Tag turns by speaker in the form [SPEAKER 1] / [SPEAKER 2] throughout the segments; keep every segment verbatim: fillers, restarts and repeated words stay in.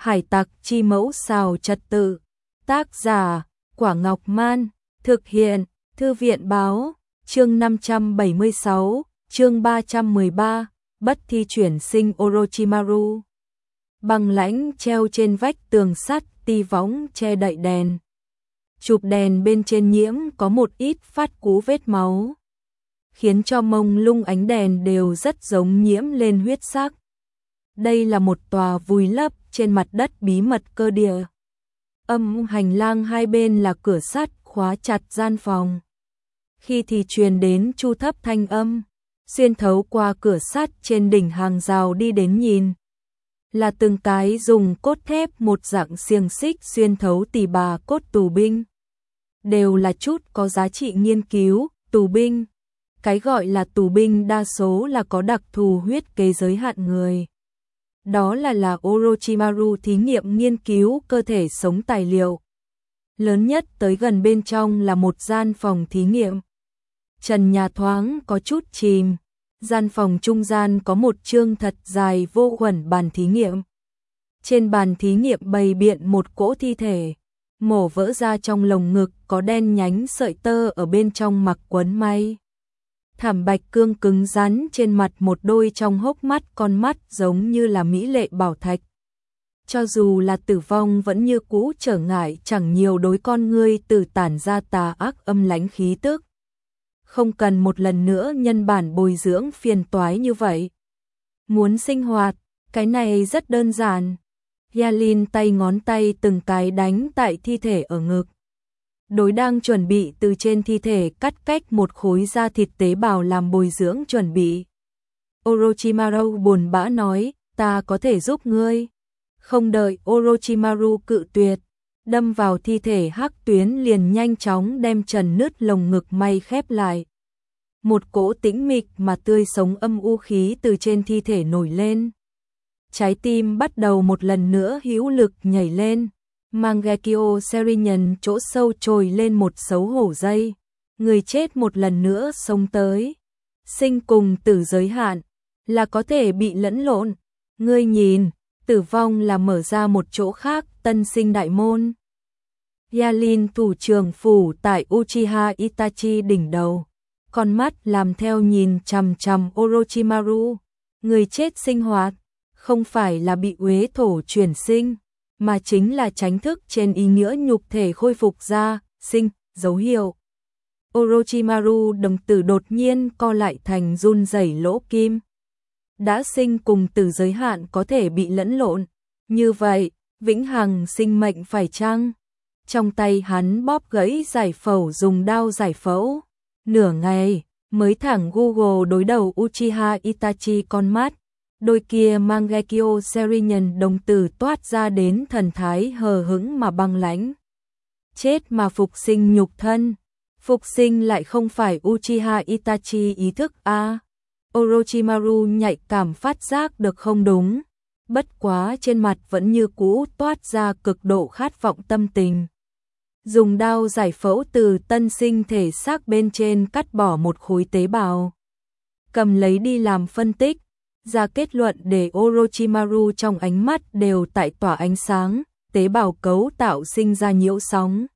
[SPEAKER 1] Hải tặc chi mẫu xào trật tự. Tác giả, Quả Ngọc Man. Thực hiện, Thư viện báo. Chương năm trăm bảy mươi sáu, chương ba trăm mười ba, bất thi chuyển sinh Orochimaru. Băng lãnh treo trên vách tường sắt, ti võng che đậy đèn. Chụp đèn bên trên nhiễm có một ít phát cú vết máu, khiến cho mông lung ánh đèn đều rất giống nhiễm lên huyết sắc. Đây là một tòa vùi lấp trên mặt đất bí mật cơ địa. Âm hành lang hai bên là cửa sắt khóa chặt gian phòng. Khi thì truyền đến chu thấp thanh âm, xuyên thấu qua cửa sắt trên đỉnh hàng rào đi đến nhìn. Là từng cái dùng cốt thép một dạng xiềng xích xuyên thấu tỉ bà cốt tù binh. Đều là chút có giá trị nghiên cứu, tù binh. Cái gọi là tù binh đa số là có đặc thù huyết kế giới hạn người. Đó là là Orochimaru thí nghiệm nghiên cứu cơ thể sống tài liệu. Lớn nhất tới gần bên trong là một gian phòng thí nghiệm. Trần nhà thoáng có chút chìm. Gian phòng trung gian có một chương thật dài vô khuẩn bàn thí nghiệm. Trên bàn thí nghiệm bày biện một cỗ thi thể. Mổ vỡ ra trong lồng ngực có đen nhánh sợi tơ ở bên trong mặc quấn may. Thảm bạch cương cứng rắn trên mặt một đôi trong hốc mắt con mắt giống như là mỹ lệ bảo thạch. Cho dù là tử vong vẫn như cũ trở ngại chẳng nhiều đối con ngươi từ tản ra tà ác âm lãnh khí tức. Không cần một lần nữa nhân bản bồi dưỡng phiền toái như vậy. Muốn sinh hoạt, cái này rất đơn giản. Yalin tay ngón tay từng cái đánh tại thi thể ở ngực. Đối đang chuẩn bị từ trên thi thể cắt cách một khối da thịt tế bào làm bồi dưỡng chuẩn bị. Orochimaru buồn bã nói, ta có thể giúp ngươi. Không đợi Orochimaru cự tuyệt, đâm vào thi thể hắc tuyến liền nhanh chóng đem trần nứt lồng ngực may khép lại. Một cỗ tĩnh mịch mà tươi sống âm u khí từ trên thi thể nổi lên. Trái tim bắt đầu một lần nữa hữu lực nhảy lên. Mangekyo Serinyân chỗ sâu trồi lên một xấu hổ dây. Người chết một lần nữa sống tới. Sinh cùng tử giới hạn là có thể bị lẫn lộn. Ngươi nhìn, tử vong là mở ra một chỗ khác, tân sinh đại môn. Yalin thủ trưởng phủ tại Uchiha Itachi đỉnh đầu. Con mắt làm theo nhìn chằm chằm Orochimaru. Người chết sinh hoạt, không phải là bị uế thổ chuyển sinh, mà chính là tránh thức trên ý nghĩa nhục thể khôi phục ra, sinh, dấu hiệu. Orochimaru đồng tử đột nhiên co lại thành run rẩy lỗ kim. Đã sinh cùng tử giới hạn có thể bị lẫn lộn. Như vậy, vĩnh hằng sinh mệnh phải chăng? Trong tay hắn bóp gãy giải phẫu dùng đao giải phẫu. Nửa ngày, mới thẳng Google đối đầu Uchiha Itachi con mắt. Đôi kia Mangekyo Serinyân đồng tử toát ra đến thần thái hờ hững mà băng lãnh. Chết mà phục sinh nhục thân. Phục sinh lại không phải Uchiha Itachi ý thức a. À, Orochimaru nhạy cảm phát giác được không đúng. Bất quá trên mặt vẫn như cũ toát ra cực độ khát vọng tâm tình. Dùng đao giải phẫu từ tân sinh thể xác bên trên cắt bỏ một khối tế bào. Cầm lấy đi làm phân tích. Ra kết luận để Orochimaru trong ánh mắt đều tại tỏa ánh sáng, tế bào cấu tạo sinh ra nhiễu sóng.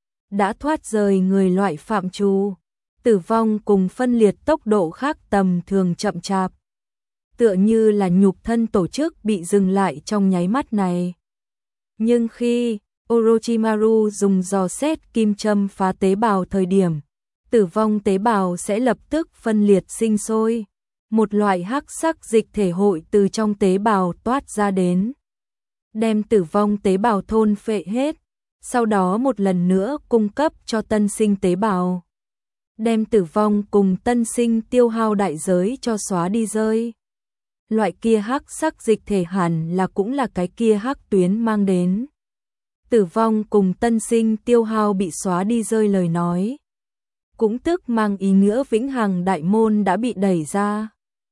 [SPEAKER 1] Đã thoát rời người loại phạm trù, tử vong cùng phân liệt tốc độ khác tầm thường chậm chạp. Tựa như là nhục thân tổ chức bị dừng lại trong nháy mắt này. Nhưng khi Orochimaru dùng giò xét kim châm phá tế bào thời điểm, tử vong tế bào sẽ lập tức phân liệt sinh sôi. Một loại hắc sắc dịch thể hội từ trong tế bào toát ra đến. Đem tử vong tế bào thôn phệ hết. Sau đó một lần nữa cung cấp cho tân sinh tế bào. Đem tử vong cùng tân sinh tiêu hao đại giới cho xóa đi rơi. Loại kia hắc sắc dịch thể hẳn là cũng là cái kia hắc tuyến mang đến. Tử vong cùng tân sinh tiêu hao bị xóa đi rơi lời nói. Cũng tức mang ý nghĩa vĩnh hằng đại môn đã bị đẩy ra.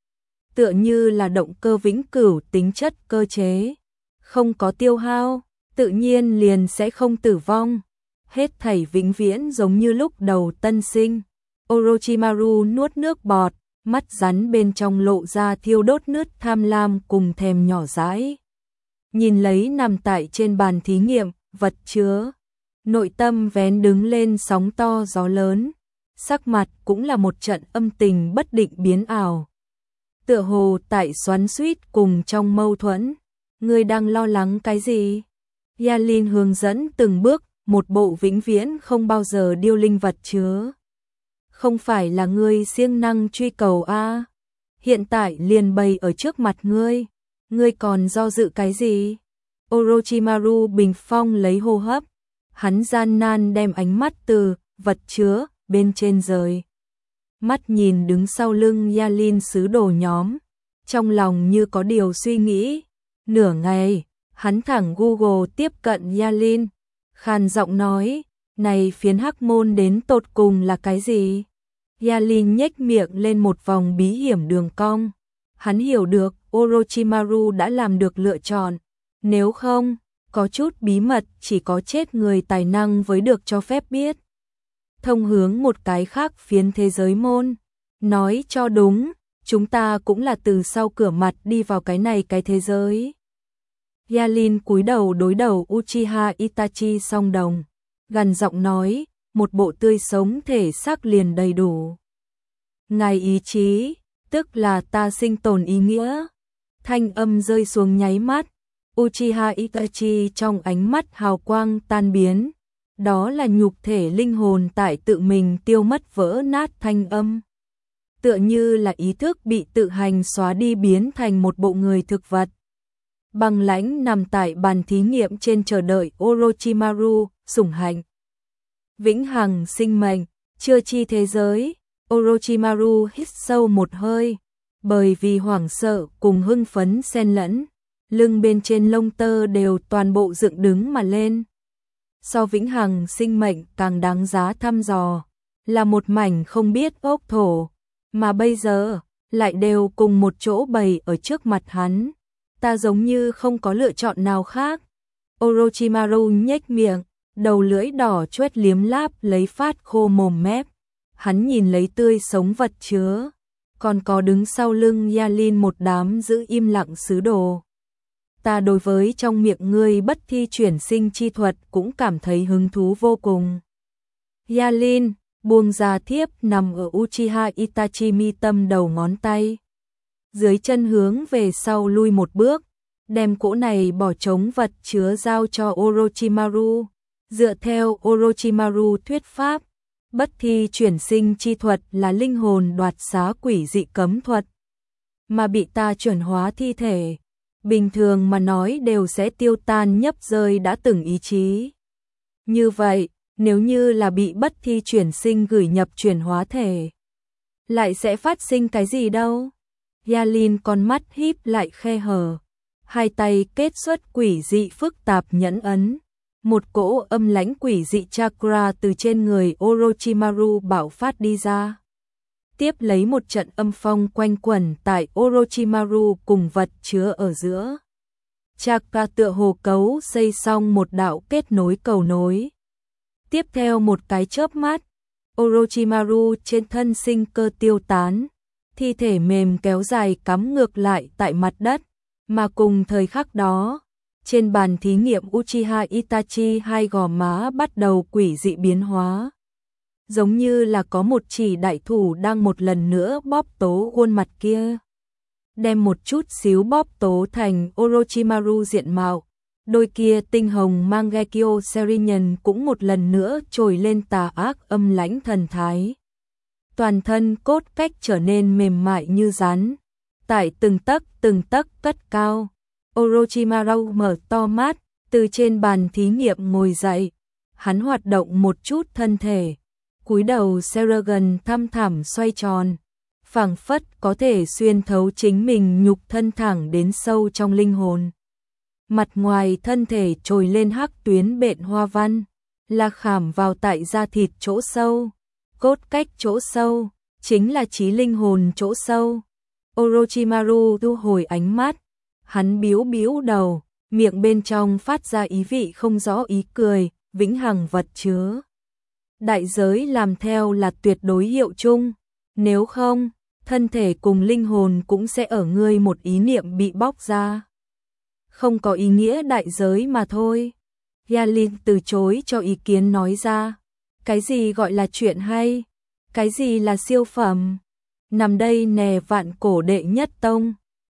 [SPEAKER 1] Tựa như là động cơ vĩnh cửu tính chất cơ chế. Không có tiêu hao, tự nhiên liền sẽ không tử vong. Hết thảy vĩnh viễn giống như lúc đầu tân sinh. Orochimaru nuốt nước bọt, mắt rắn bên trong lộ ra thiêu đốt nứt tham lam cùng thèm nhỏ dãi. nhìn lấy nằm tại trên bàn thí nghiệm, vật chứa. Nội tâm vén đứng lên sóng to gió lớn, sắc mặt cũng là một trận âm tình bất định biến ảo. Tựa hồ tại xoắn xuýt cùng trong mâu thuẫn, ngươi đang lo lắng cái gì? Yalin hướng dẫn từng bước, một bộ vĩnh viễn không bao giờ điêu linh vật chứa. Không phải là ngươi siêng năng truy cầu a? À? Hiện tại liền bày ở trước mặt ngươi, ngươi còn do dự cái gì? Orochimaru bình phong lấy hô hấp, hắn gian nan đem ánh mắt từ vật chứa bên trên rời. Mắt nhìn đứng sau lưng Yalin sứ đồ nhóm, trong lòng như có điều suy nghĩ. Nửa ngày, hắn thẳng Google tiếp cận Yalin, khàn giọng nói, này phiến hắc môn đến tột cùng là cái gì? Yalin nhếch miệng lên một vòng bí hiểm đường cong. Hắn hiểu được Orochimaru đã làm được lựa chọn, nếu không, có chút bí mật chỉ có chết người tài năng mới được cho phép biết. Thông hướng một cái khác phiến thế giới môn, nói cho đúng, chúng ta cũng là từ sau cửa mặt đi vào cái này cái thế giới. Yalin cúi đầu đối đầu Uchiha Itachi song đồng, gằn giọng nói, một bộ tươi sống thể xác liền đầy đủ. Ngài ý chí, tức là ta sinh tồn ý nghĩa. Thanh âm rơi xuống nháy mắt, Uchiha Itachi trong ánh mắt hào quang tan biến, đó là nhục thể linh hồn tại tự mình tiêu mất vỡ nát thanh âm. Tựa như là ý thức bị tự hành xóa đi biến thành một bộ người thực vật. Băng lãnh nằm tại bàn thí nghiệm trên chờ đợi Orochimaru, sủng hạnh. Vĩnh hằng sinh mệnh, chưa chi thế giới, Orochimaru hít sâu một hơi, bởi vì hoảng sợ cùng hưng phấn xen lẫn, lưng bên trên lông tơ đều toàn bộ dựng đứng mà lên. So vĩnh hằng sinh mệnh càng đáng giá thăm dò, là một mảnh không biết ốc thổ, mà bây giờ lại đều cùng một chỗ bày ở trước mặt hắn. Ta giống như không có lựa chọn nào khác. Orochimaru nhếch miệng, đầu lưỡi đỏ chóét liếm láp lấy phát khô mồm mép. Hắn nhìn lấy tươi sống vật chứa, còn có đứng sau lưng Yalin một đám giữ im lặng sứ đồ. Ta đối với trong miệng ngươi bất thi chuyển sinh chi thuật cũng cảm thấy hứng thú vô cùng. Yalin buông ra thiếp nằm ở Uchiha Itachi mi tâm đầu ngón tay. Dưới chân hướng về sau lui một bước, đem cỗ này bỏ trống vật chứa giao cho Orochimaru. Dựa theo Orochimaru thuyết pháp, bất thi chuyển sinh chi thuật là linh hồn đoạt xá quỷ dị cấm thuật, mà bị ta chuyển hóa thi thể, bình thường mà nói đều sẽ tiêu tan nhấp rơi đã từng ý chí. Như vậy, nếu như là bị bất thi chuyển sinh gửi nhập chuyển hóa thể, lại sẽ phát sinh cái gì đâu? Yalin con mắt híp lại khe hở, hai tay kết xuất quỷ dị phức tạp nhẫn ấn. Một cỗ âm lãnh quỷ dị chakra từ trên người Orochimaru bạo phát đi ra. Tiếp lấy một trận âm phong quanh quẩn tại Orochimaru cùng vật chứa ở giữa. Chakra tựa hồ cấu xây xong một đạo kết nối cầu nối. Tiếp theo một cái chớp mắt, Orochimaru trên thân sinh cơ tiêu tán, thi thể mềm kéo dài cắm ngược lại tại mặt đất, mà cùng thời khắc đó, trên bàn thí nghiệm Uchiha Itachi hai gò má bắt đầu quỷ dị biến hóa. Giống như là có một chỉ đại thủ đang một lần nữa bóp tố khuôn mặt kia. Đem một chút xíu bóp tố thành Orochimaru diện mạo. Đôi kia tinh hồng Mangekyo Serinian cũng một lần nữa trồi lên tà ác âm lãnh thần thái. Toàn thân cốt cách trở nên mềm mại như rắn. Tại từng tấc từng tấc cất cao. Orochimaru mở to mắt, từ trên bàn thí nghiệm ngồi dậy. Hắn hoạt động một chút thân thể. Cúi đầu Seragon thăm thẳm xoay tròn. Phảng phất có thể xuyên thấu chính mình nhục thân thẳng đến sâu trong linh hồn. Mặt ngoài thân thể trồi lên hắc tuyến bện hoa văn, là khảm vào tại da thịt chỗ sâu. Cốt cách chỗ sâu, chính là trí linh hồn chỗ sâu. Orochimaru thu hồi ánh mắt. Hắn biếu biếu đầu, miệng bên trong phát ra ý vị không rõ ý cười, vĩnh hằng vật chứa. Đại giới làm theo là tuyệt đối hiệu chung, nếu không, thân thể cùng linh hồn cũng sẽ ở ngươi một ý niệm bị bóc ra. không có ý nghĩa đại giới mà thôi. Yalin từ chối cho ý kiến nói ra. Cái gì gọi là chuyện hay? Cái gì là siêu phẩm? Nằm đây nè vạn cổ đệ nhất tông.